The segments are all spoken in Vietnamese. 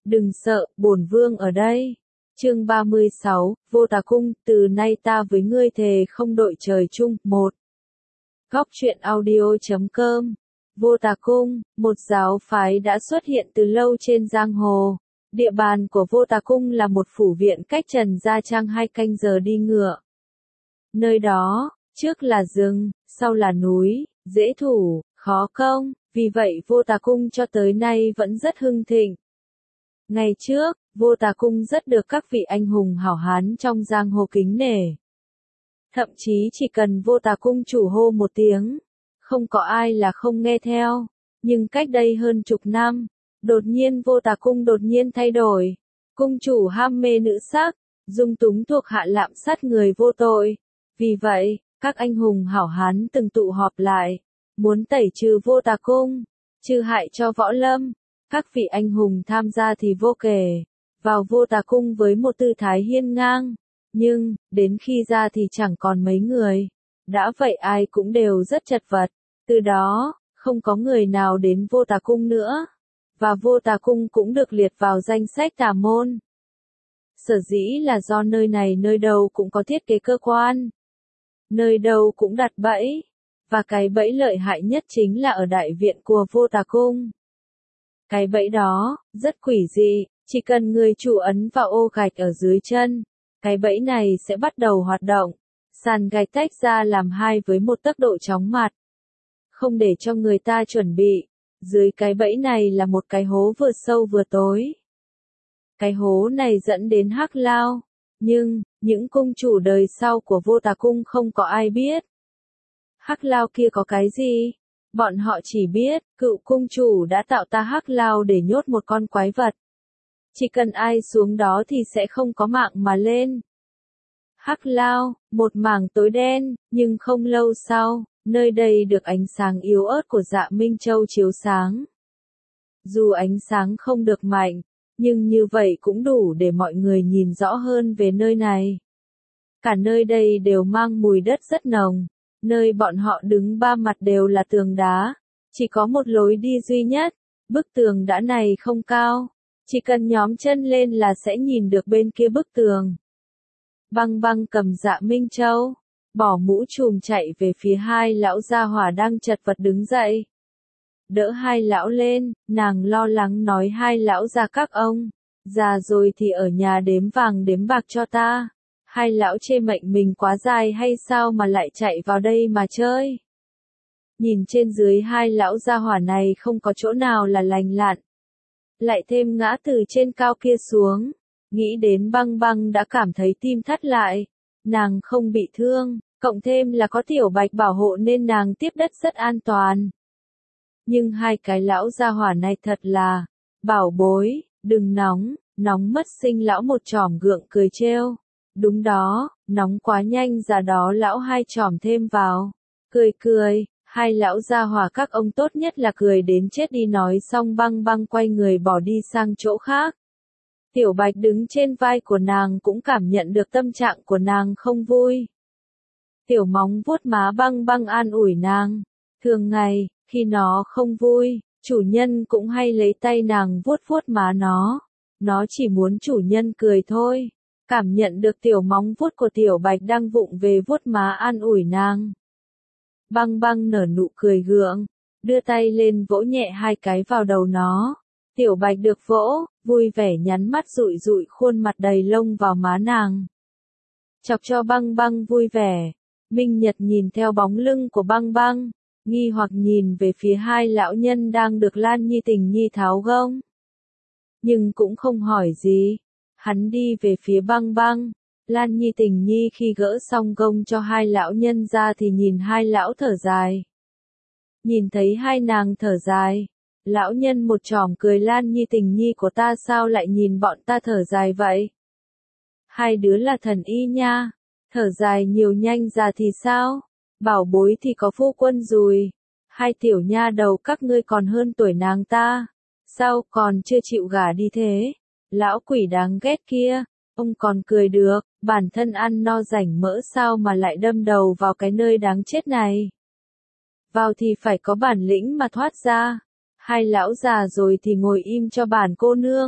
Đừng sợ, bổn vương ở đây. Chương 36, Vô Tà Cung, từ nay ta với ngươi thề không đội trời chung. 1. Góc truyện audio.com. Vô Tà Cung, một giáo phái đã xuất hiện từ lâu trên giang hồ. Địa bàn của Vô Tà Cung là một phủ viện cách Trần Gia Trang 2 canh giờ đi ngựa. Nơi đó, trước là rừng, sau là núi, dễ thủ, khó công, vì vậy Vô Tà Cung cho tới nay vẫn rất hưng thịnh. Ngày trước, Vô Tà Cung rất được các vị anh hùng hảo hán trong giang hồ kính nể. Thậm chí chỉ cần Vô Tà Cung chủ hô một tiếng, không có ai là không nghe theo. Nhưng cách đây hơn chục năm, đột nhiên Vô Tà Cung đột nhiên thay đổi. Cung chủ ham mê nữ sắc, dung túng thuộc hạ lạm sát người vô tội. Vì vậy, các anh hùng hảo hán từng tụ họp lại, muốn tẩy trừ Vô Tà Cung, trừ hại cho võ lâm. Các vị anh hùng tham gia thì vô kể, vào Vô Tà Cung với một tư thái hiên ngang, nhưng, đến khi ra thì chẳng còn mấy người. Đã vậy ai cũng đều rất chật vật, từ đó, không có người nào đến Vô Tà Cung nữa, và Vô Tà Cung cũng được liệt vào danh sách tà môn. Sở dĩ là do nơi này nơi đâu cũng có thiết kế cơ quan, nơi đâu cũng đặt bẫy, và cái bẫy lợi hại nhất chính là ở đại viện của Vô Tà Cung. Cái bẫy đó, rất quỷ dị, chỉ cần người chủ ấn vào ô gạch ở dưới chân, cái bẫy này sẽ bắt đầu hoạt động, sàn gạch tách ra làm hai với một tốc độ chóng mặt. Không để cho người ta chuẩn bị, dưới cái bẫy này là một cái hố vừa sâu vừa tối. Cái hố này dẫn đến hắc lao, nhưng, những cung chủ đời sau của Vô Tà Cung không có ai biết. Hắc lao kia có cái gì? Bọn họ chỉ biết, cựu cung chủ đã tạo ta hắc lao để nhốt một con quái vật. Chỉ cần ai xuống đó thì sẽ không có mạng mà lên. Hắc lao, một mảng tối đen, nhưng không lâu sau, nơi đây được ánh sáng yếu ớt của Dạ Minh Châu chiếu sáng. Dù ánh sáng không được mạnh, nhưng như vậy cũng đủ để mọi người nhìn rõ hơn về nơi này. Cả nơi đây đều mang mùi đất rất nồng. Nơi bọn họ đứng ba mặt đều là tường đá, chỉ có một lối đi duy nhất, bức tường đá này không cao, chỉ cần nhón chân lên là sẽ nhìn được bên kia bức tường. Băng Băng cầm Dạ Minh Châu, bỏ mũ trùm chạy về phía hai lão gia hỏa đang chật vật đứng dậy. Đỡ hai lão lên, nàng lo lắng nói hai lão già các ông, già rồi thì ở nhà đếm vàng đếm bạc cho ta. Hai lão chê mệnh mình quá dài hay sao mà lại chạy vào đây mà chơi. Nhìn trên dưới hai lão gia hỏa này không có chỗ nào là lành lặn. Lại thêm ngã từ trên cao kia xuống. Nghĩ đến Băng Băng đã cảm thấy tim thắt lại. Nàng không bị thương, cộng thêm là có Tiểu Bạch bảo hộ nên nàng tiếp đất rất an toàn. Nhưng hai cái lão gia hỏa này thật là, bảo bối, đừng nóng, nóng mất sinh lão một chòm gượng cười trêu. Đúng đó, nóng quá nhanh ra đó lão hai chòm thêm vào. Cười cười, hai lão gia hỏa các ông tốt nhất là cười đến chết đi nói xong Băng Băng quay người bỏ đi sang chỗ khác. Tiểu Bạch đứng trên vai của nàng cũng cảm nhận được tâm trạng của nàng không vui. Tiểu Móng vuốt má Băng Băng an ủi nàng. Thường ngày, khi nó không vui, chủ nhân cũng hay lấy tay nàng vuốt vuốt má nó. Nó chỉ muốn chủ nhân cười thôi. Cảm nhận được tiểu móng vuốt của Tiểu Bạch đang vụng về vuốt má an ủi nàng. Băng Băng nở nụ cười gượng, đưa tay lên vỗ nhẹ hai cái vào đầu nó. Tiểu Bạch được vỗ, vui vẻ nhắn mắt dụi dụi khuôn mặt đầy lông vào má nàng. Chọc cho Băng Băng vui vẻ. Minh Nhật nhìn theo bóng lưng của Băng Băng, nghi hoặc nhìn về phía hai lão nhân đang được Lan Nhi Tình Nhi tháo gông. Nhưng cũng không hỏi gì. Hắn đi về phía Băng Băng. Lan Nhi Tình Nhi khi gỡ xong gông cho hai lão nhân ra thì nhìn hai lão thở dài. Nhìn thấy hai nàng thở dài, lão nhân một chòm cười Lan Nhi Tình Nhi của ta sao lại nhìn bọn ta thở dài vậy? Hai đứa là thần y nha, thở dài nhiều nhanh già thì sao? Bảo bối thì có phu quân rồi. Hai tiểu nha đầu các ngươi còn hơn tuổi nàng ta. Sao còn chưa chịu gả đi thế? Lão quỷ đáng ghét kia, ông còn cười được, bản thân ăn no rảnh mỡ sao mà lại đâm đầu vào cái nơi đáng chết này. Vào thì phải có bản lĩnh mà thoát ra. Hai lão già rồi thì ngồi im cho bản cô nương.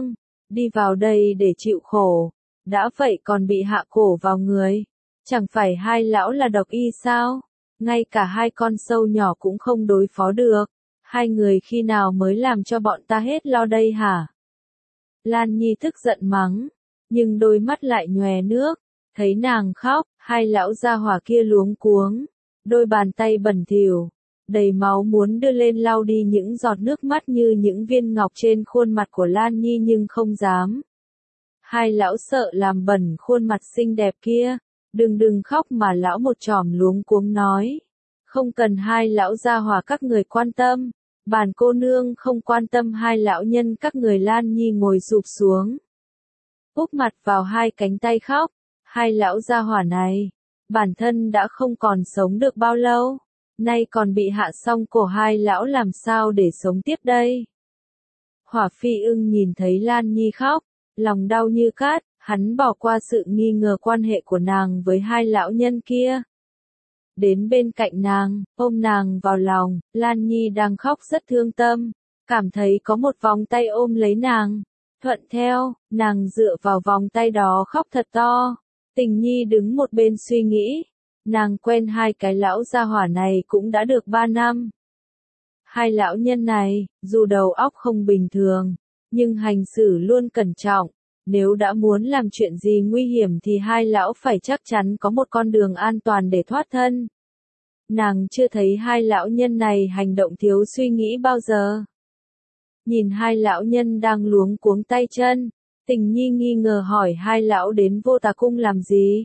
đi vào đây để chịu khổ, đã vậy còn bị hạ cổ vào người. Chẳng phải hai lão là độc y sao? Ngay cả hai con sâu nhỏ cũng không đối phó được. Hai người khi nào mới làm cho bọn ta hết lo đây hả? Lan Nhi tức giận mắng, nhưng đôi mắt lại nhòe nước. Thấy nàng khóc, hai lão gia hỏa kia luống cuống, đôi bàn tay bẩn thỉu, đầy máu muốn đưa lên lau đi những giọt nước mắt như những viên ngọc trên khuôn mặt của Lan Nhi nhưng không dám. Hai lão sợ làm bẩn khuôn mặt xinh đẹp kia, đừng khóc mà lão một chòm luống cuống nói. Không cần hai lão gia hỏa các người quan tâm, bản cô nương không quan tâm hai lão nhân các người. Lan Nhi ngồi sụp xuống, úp mặt vào hai cánh tay khóc. Hai lão gia hỏa này, bản thân đã không còn sống được bao lâu, nay còn bị hạ xong cổ, hai lão làm sao để sống tiếp đây? Hỏa Phi Ưng nhìn thấy Lan Nhi khóc, lòng đau như cát, hắn bỏ qua sự nghi ngờ quan hệ của nàng với hai lão nhân kia. Đến bên cạnh nàng, ôm nàng vào lòng. Lan Nhi đang khóc rất thương tâm, cảm thấy có một vòng tay ôm lấy nàng. Thuận theo, nàng dựa vào vòng tay đó khóc thật to. Tình Nhi đứng một bên suy nghĩ, nàng quen hai cái lão gia hỏa này cũng đã được 3 năm. Hai lão nhân này, dù đầu óc không bình thường, nhưng hành xử luôn cẩn trọng. Nếu đã muốn làm chuyện gì nguy hiểm thì hai lão phải chắc chắn có một con đường an toàn để thoát thân. Nàng chưa thấy hai lão nhân này hành động thiếu suy nghĩ bao giờ. Nhìn hai lão nhân đang luống cuống tay chân, Tình Nhi nghi ngờ hỏi hai lão đến Vô Tà Cung làm gì?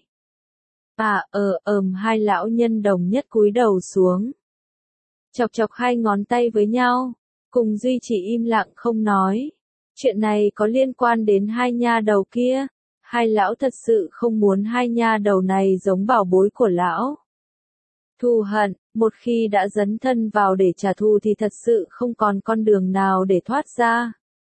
Hai lão nhân đồng nhất cúi đầu xuống, chọc chọc hai ngón tay với nhau, cùng duy trì im lặng không nói. Chuyện này có liên quan đến hai nha đầu kia. Hai lão thật sự không muốn hai nha đầu này giống bảo bối của lão. Thù hận, một khi đã dấn thân vào để trả thù thì thật sự không còn con đường nào để thoát ra.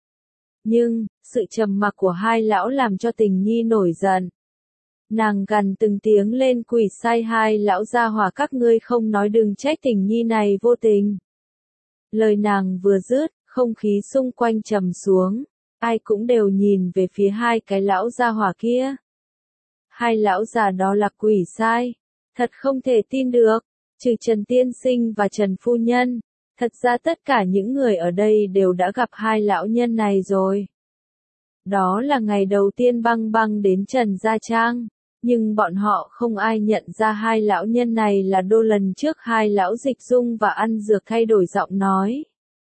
Nhưng, sự trầm mặc của hai lão làm cho Tình Nhi nổi giận. Nàng gằn từng tiếng lên, quỷ sai hai lão gia hỏa các ngươi không nói đừng trách Tình Nhi này vô tình. Lời nàng vừa dứt, không khí xung quanh trầm xuống, ai cũng đều nhìn về phía hai cái lão gia hỏa kia. Hai lão già đó là quỷ sai, thật không thể tin được, trừ Trần Tiên Sinh và Trần Phu Nhân, thật ra tất cả những người ở đây đều đã gặp hai lão nhân này rồi. Đó là ngày đầu tiên Băng Băng đến Trần Gia Trang, nhưng bọn họ không ai nhận ra hai lão nhân này là Đô. Lần trước hai lão Dịch Dung và Ăn Dược thay đổi giọng nói.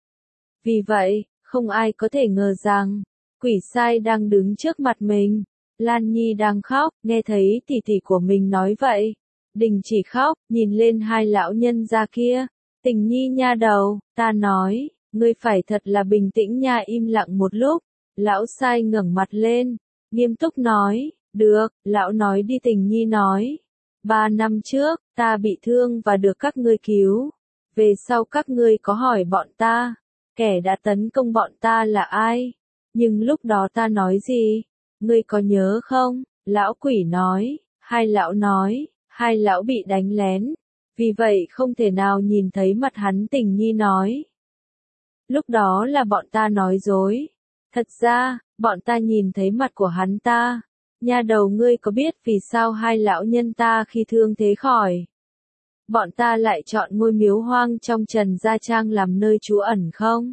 Vì vậy, không ai có thể ngờ rằng, quỷ sai đang đứng trước mặt mình. Lan Nhi đang khóc, nghe thấy tỷ tỷ của mình nói vậy. Đình chỉ khóc, nhìn lên hai lão nhân gia kia. Tình Nhi nha đầu, ta nói, ngươi phải thật là bình tĩnh nha. Im lặng một lúc, lão sai ngẩng mặt lên, nghiêm túc nói, được, lão nói đi. Tình Nhi nói, 3 năm trước, ta bị thương và được các ngươi cứu. Về sau các ngươi có hỏi bọn ta, kẻ đã tấn công bọn ta là ai? Nhưng lúc đó ta nói gì? Ngươi có nhớ không? Lão quỷ nói, hai lão nói, hai lão bị đánh lén, vì vậy không thể nào nhìn thấy mặt hắn. Tình Nhi nói, lúc đó là bọn ta nói dối. Thật ra, bọn ta nhìn thấy mặt của hắn ta. Nha đầu, ngươi có biết vì sao hai lão nhân ta khi thương thế khỏi, bọn ta lại chọn ngôi miếu hoang trong Trần Gia Trang làm nơi trú ẩn không?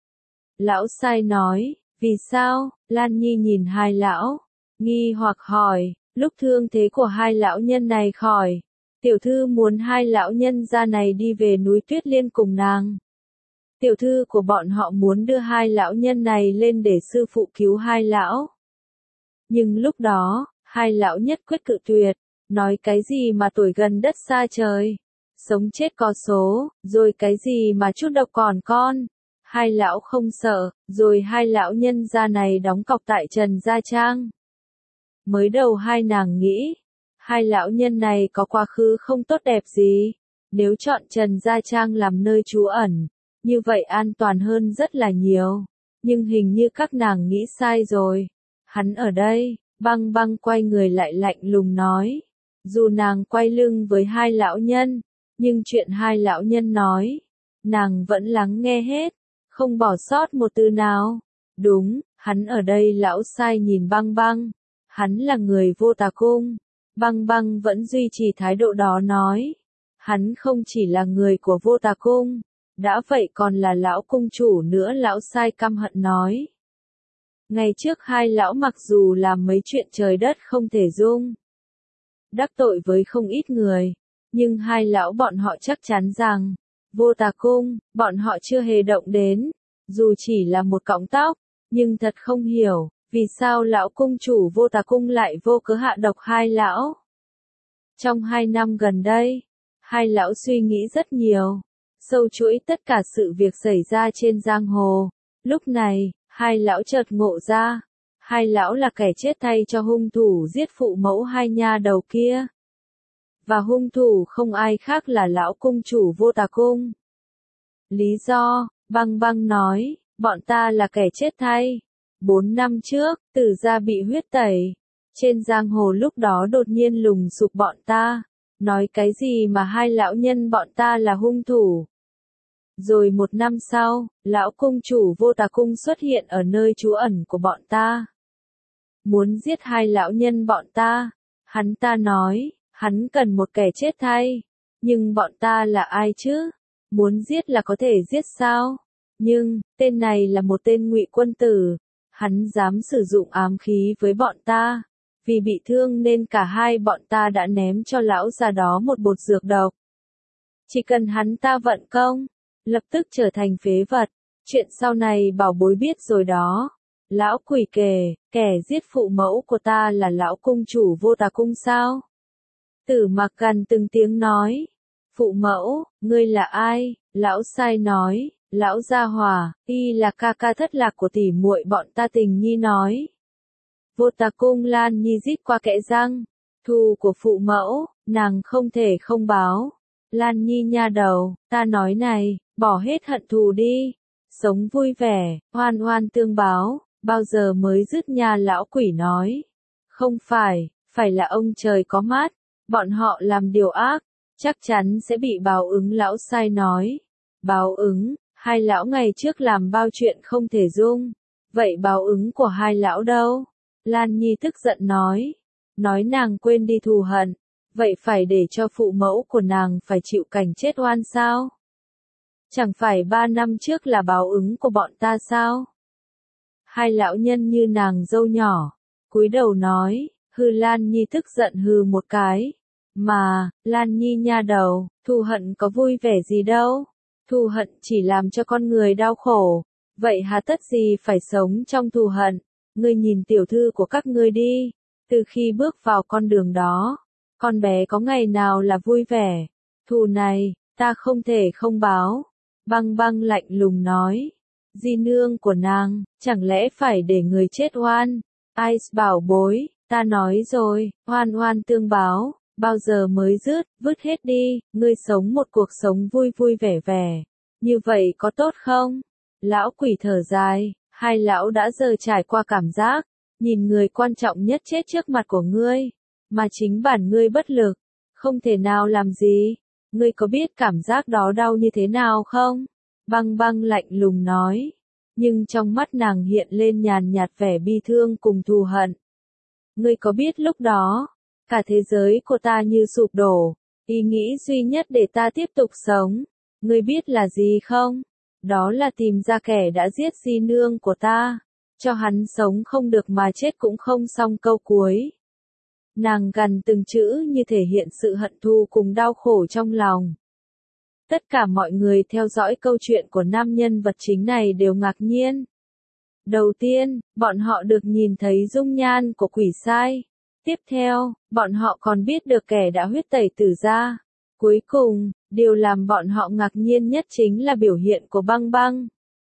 Lão sai nói, vì sao? Lan Nhi nhìn hai lão, nghi hoặc hỏi, lúc thương thế của hai lão nhân này khỏi, tiểu thư muốn hai lão nhân gia này đi về núi Tuyết Liên cùng nàng. Tiểu thư của bọn họ muốn đưa hai lão nhân này lên để sư phụ cứu hai lão. Nhưng lúc đó, hai lão nhất quyết cự tuyệt, nói cái gì mà tuổi gần đất xa trời, sống chết có số, rồi cái gì mà chút độc còn con. Hai lão không sợ, rồi hai lão nhân gia này đóng cọc tại Trần Gia Trang. Mới đầu hai nàng nghĩ, hai lão nhân này có quá khứ không tốt đẹp gì, nếu chọn Trần Gia Trang làm nơi trú ẩn, như vậy an toàn hơn rất là nhiều. Nhưng hình như các nàng nghĩ sai rồi. Hắn ở đây. Băng Băng quay người lại lạnh lùng nói. Dù nàng quay lưng với hai lão nhân, nhưng chuyện hai lão nhân nói, nàng vẫn lắng nghe hết, không bỏ sót một từ nào. Đúng, Hắn ở đây lão sai nhìn băng băng. Hắn là người vô tà cung. Băng băng vẫn duy trì thái độ đó nói. Hắn không chỉ là người của vô tà cung. Đã vậy còn là lão cung chủ nữa, lão sai căm hận nói. Ngày trước hai lão mặc dù làm mấy chuyện trời đất không thể dung đắc tội với không ít người, nhưng hai lão bọn họ chắc chắn rằng, vô tà cung, bọn họ chưa hề động đến, dù chỉ là một cọng tóc, nhưng thật không hiểu, vì sao lão cung chủ vô tà cung lại vô cớ hạ độc hai lão. Trong 2 năm gần đây, hai lão suy nghĩ rất nhiều, sâu chuỗi tất cả sự việc xảy ra trên giang hồ. Lúc này, hai lão chợt ngộ ra, hai lão là kẻ chết thay cho hung thủ giết phụ mẫu hai nha đầu kia. Và hung thủ không ai khác là lão cung chủ vô tà cung. Lý do, băng băng nói, bọn ta là kẻ chết thay. 4 năm trước, Tử gia bị huyết tẩy. Trên giang hồ lúc đó đột nhiên lùng sục bọn ta. Nói cái gì mà hai lão nhân bọn ta là hung thủ. Rồi 1 năm sau, lão cung chủ vô tà cung xuất hiện ở nơi trú ẩn của bọn ta. Muốn giết hai lão nhân bọn ta. Hắn ta nói, hắn cần một kẻ chết thay. Nhưng bọn ta là ai chứ? Muốn giết là có thể giết sao? Nhưng, tên này là một tên ngụy quân tử. Hắn dám sử dụng ám khí với bọn ta. Vì bị thương nên cả hai bọn ta đã ném cho lão già đó một bột dược độc. Chỉ cần hắn ta vận công, lập tức trở thành phế vật. Chuyện sau này bảo bối biết rồi đó. Lão quỷ kể, kẻ giết phụ mẫu của ta là lão cung chủ vô tà cung sao? Tử Mặc gần từng tiếng nói. Phụ mẫu, ngươi là ai? Lão sai nói, lão gia hòa, y là ca ca thất lạc của tỷ muội bọn ta. Tình nhi nói. Vô tà cung Lan Nhi rít qua kẽ răng. Thù của phụ mẫu, nàng không thể không báo. Lan Nhi nha đầu, ta nói này, bỏ hết hận thù đi. Sống vui vẻ, oan oan tương báo, bao giờ mới dứt nha, lão quỷ nói. Không phải, phải là ông trời có mắt. Bọn họ làm điều ác, chắc chắn sẽ bị báo ứng, lão sai nói. Báo ứng, hai lão ngày trước làm bao chuyện không thể dung. Vậy báo ứng của hai lão đâu? Lan Nhi tức giận nói. Nói nàng quên đi thù hận. Vậy phải để cho phụ mẫu của nàng phải chịu cảnh chết oan sao? Chẳng phải 3 năm trước là báo ứng của bọn ta sao? Hai lão nhân như nàng dâu nhỏ, cúi đầu nói. Hừ, Lan Nhi tức giận hừ một cái. Mà, Lan Nhi nha đầu, thù hận có vui vẻ gì đâu. Thù hận chỉ làm cho con người đau khổ. Vậy hà tất gì phải sống trong thù hận? Ngươi nhìn tiểu thư của các ngươi đi. Từ khi bước vào con đường đó, con bé có ngày nào là vui vẻ. Thù này, ta không thể không báo. Băng băng lạnh lùng nói. Di nương của nàng, chẳng lẽ phải để người chết oan? Ice bảo bối, ta nói rồi, oan oan tương báo. Bao giờ mới dứt, vứt hết đi, ngươi sống một cuộc sống vui vui vẻ vẻ. Như vậy có tốt không? Lão quỷ thở dài, hai lão đã giờ trải qua cảm giác, nhìn người quan trọng nhất chết trước mặt của ngươi, mà chính bản ngươi bất lực, không thể nào làm gì. Ngươi có biết cảm giác đó đau như thế nào không? Băng băng lạnh lùng nói, nhưng trong mắt nàng hiện lên nhàn nhạt vẻ bi thương cùng thù hận. Ngươi có biết lúc đó, cả thế giới của ta như sụp đổ, ý nghĩ duy nhất để ta tiếp tục sống, ngươi biết là gì không? Đó là tìm ra kẻ đã giết di nương của ta, cho hắn sống không được mà chết cũng không xong. Câu cuối, nàng gằn từng chữ như thể hiện sự hận thù cùng đau khổ trong lòng. Tất cả mọi người theo dõi câu chuyện của nam nhân vật chính này đều ngạc nhiên. Đầu tiên, bọn họ được nhìn thấy dung nhan của quỷ sai. Tiếp theo, bọn họ còn biết được kẻ đã huyết tẩy Tử gia. Cuối cùng, điều làm bọn họ ngạc nhiên nhất chính là biểu hiện của băng băng.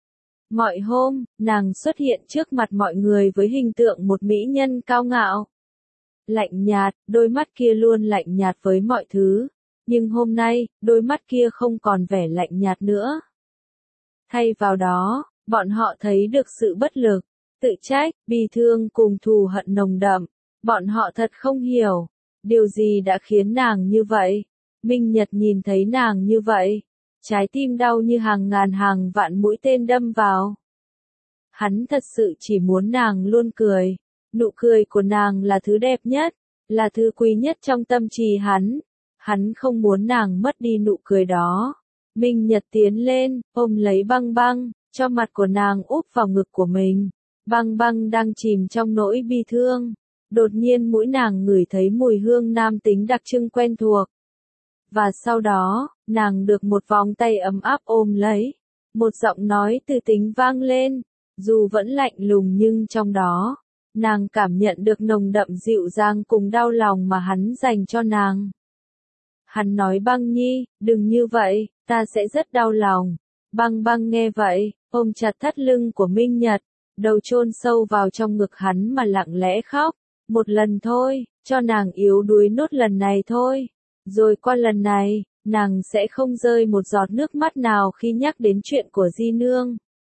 Mọi hôm, nàng xuất hiện trước mặt mọi người với hình tượng một mỹ nhân cao ngạo. Lạnh nhạt, đôi mắt kia luôn lạnh nhạt với mọi thứ. Nhưng hôm nay, đôi mắt kia không còn vẻ lạnh nhạt nữa. Thay vào đó, bọn họ thấy được sự bất lực, tự trách, bi thương cùng thù hận nồng đậm. Bọn họ thật không hiểu, điều gì đã khiến nàng như vậy. Minh Nhật nhìn thấy nàng như vậy, trái tim đau như hàng ngàn hàng vạn mũi tên đâm vào. Hắn thật sự chỉ muốn nàng luôn cười. Nụ cười của nàng là thứ đẹp nhất, là thứ quý nhất trong tâm trí hắn. Hắn không muốn nàng mất đi nụ cười đó. Minh Nhật tiến lên, ôm lấy Băng Băng, cho mặt của nàng úp vào ngực của mình. Băng Băng đang chìm trong nỗi bi thương. Đột nhiên mũi nàng ngửi thấy mùi hương nam tính đặc trưng quen thuộc. Và sau đó, nàng được một vòng tay ấm áp ôm lấy. Một giọng nói từ tính vang lên, dù vẫn lạnh lùng nhưng trong đó, nàng cảm nhận được nồng đậm dịu dàng cùng đau lòng mà hắn dành cho nàng. Hắn nói Băng Nhi, đừng như vậy, ta sẽ rất đau lòng. Băng Băng nghe vậy, ôm chặt thắt lưng của Minh Nhật, đầu chôn sâu vào trong ngực hắn mà lặng lẽ khóc. Một lần thôi, cho nàng yếu đuối nốt lần này thôi. Rồi qua lần này, nàng sẽ không rơi một giọt nước mắt nào khi nhắc đến chuyện của Di Nương.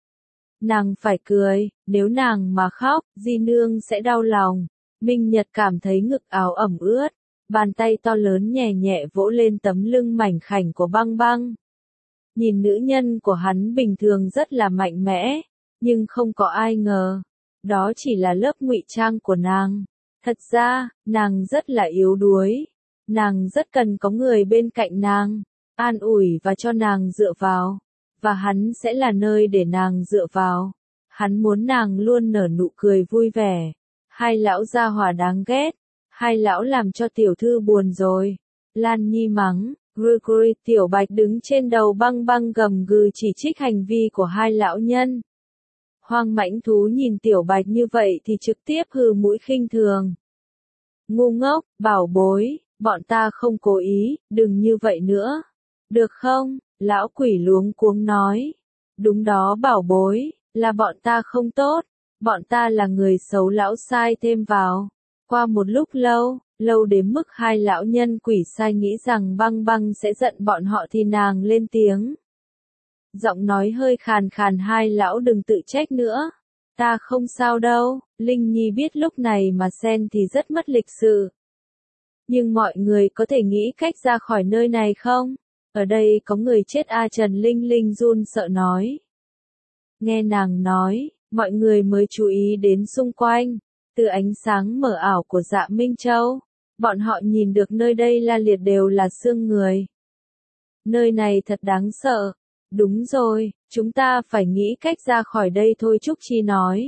Nàng phải cười, nếu nàng mà khóc, Di Nương sẽ đau lòng. Minh Nhật cảm thấy ngực áo ẩm ướt, bàn tay to lớn nhẹ nhẹ vỗ lên tấm lưng mảnh khảnh của Băng Băng. Nhìn nữ nhân của hắn bình thường rất là mạnh mẽ, nhưng không có ai ngờ, đó chỉ là lớp ngụy trang của nàng. Thật ra, nàng rất là yếu đuối. Nàng rất cần có người bên cạnh nàng, an ủi và cho nàng dựa vào. Và hắn sẽ là nơi để nàng dựa vào. Hắn muốn nàng luôn nở nụ cười vui vẻ. Hai lão gia hỏa đáng ghét. Hai lão làm cho tiểu thư buồn rồi. Lan Nhi mắng, Gregory Tiểu Bạch đứng trên đầu Băng Băng gầm gừ chỉ trích hành vi của hai lão nhân. Hoang mãnh thú nhìn Tiểu Bạch như vậy thì trực tiếp hừ mũi khinh thường. Ngu ngốc, bảo bối, bọn ta không cố ý, đừng như vậy nữa. Được không? Lão quỷ luống cuống nói. Đúng đó bảo bối, là bọn ta không tốt. Bọn ta là người xấu lão sai thêm vào. Qua một lúc lâu đến mức hai lão nhân quỷ sai nghĩ rằng Băng Băng sẽ giận bọn họ thì nàng lên tiếng. Giọng nói hơi khàn khàn hai lão đừng tự trách nữa. Ta không sao đâu, Linh Nhi biết lúc này mà xen thì rất mất lịch sự. Nhưng mọi người có thể nghĩ cách ra khỏi nơi này không? Ở đây có người chết a Trần Linh Linh run sợ nói. Nghe nàng nói, mọi người mới chú ý đến xung quanh. Từ ánh sáng mờ ảo của Dạ Minh Châu, bọn họ nhìn được nơi đây la liệt đều là xương người. Nơi này thật đáng sợ. Đúng rồi, chúng ta phải nghĩ cách ra khỏi đây thôi Trúc Chi nói.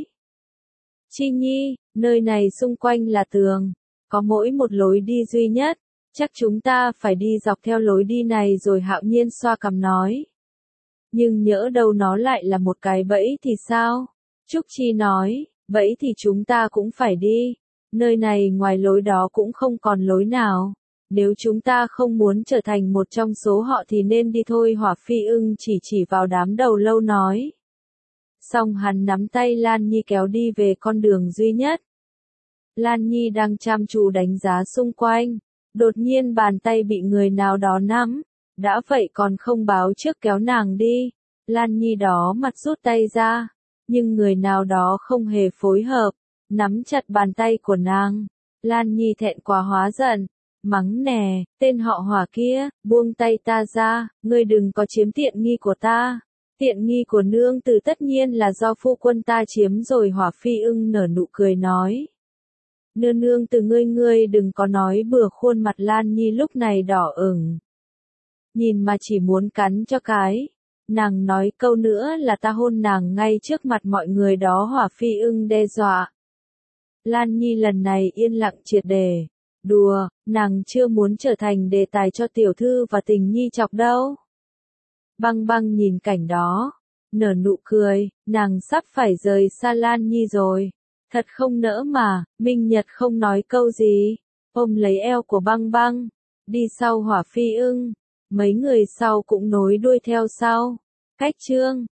Chi Nhi, nơi này xung quanh là tường, có mỗi một lối đi duy nhất, chắc chúng ta phải đi dọc theo lối đi này rồi Hạo Nhiên xoa cằm nói. Nhưng nhỡ đâu nó lại là một cái bẫy thì sao? Trúc Chi nói, bẫy thì chúng ta cũng phải đi, nơi này ngoài lối đó cũng không còn lối nào. Nếu chúng ta không muốn trở thành một trong số họ thì nên đi thôi Hỏa Phi Ưng chỉ vào đám đầu lâu nói. Xong hắn nắm tay Lan Nhi kéo đi về con đường duy nhất. Lan Nhi đang chăm chú đánh giá xung quanh. Đột nhiên bàn tay bị người nào đó nắm. Đã vậy còn không báo trước kéo nàng đi. Lan Nhi đó mặt rút tay ra. Nhưng người nào đó không hề phối hợp. Nắm chặt bàn tay của nàng. Lan Nhi thẹn quá hóa giận. Mắng nè, tên họ Hỏa kia, buông tay ta ra, ngươi đừng có chiếm tiện nghi của ta. Tiện nghi của nương tử tất nhiên là do phu quân ta chiếm rồi Hỏa Phi Ưng nở nụ cười nói. Nương tử ngươi đừng có nói bừa khuôn mặt Lan Nhi lúc này đỏ ửng. Nhìn mà chỉ muốn cắn cho cái. Nàng nói câu nữa là ta hôn nàng ngay trước mặt mọi người đó Hỏa Phi Ưng đe dọa. Lan Nhi lần này yên lặng triệt để. Đùa, nàng chưa muốn trở thành đề tài cho tiểu thư và tình nhi chọc đâu. Băng Băng nhìn cảnh đó, nở nụ cười, nàng sắp phải rời xa Lan Nhi rồi. Thật không nỡ mà, Minh Nhật không nói câu gì, ôm lấy eo của Băng Băng, đi sau Hỏa Phi Ưng, mấy người sau cũng nối đuôi theo sau. Cách chương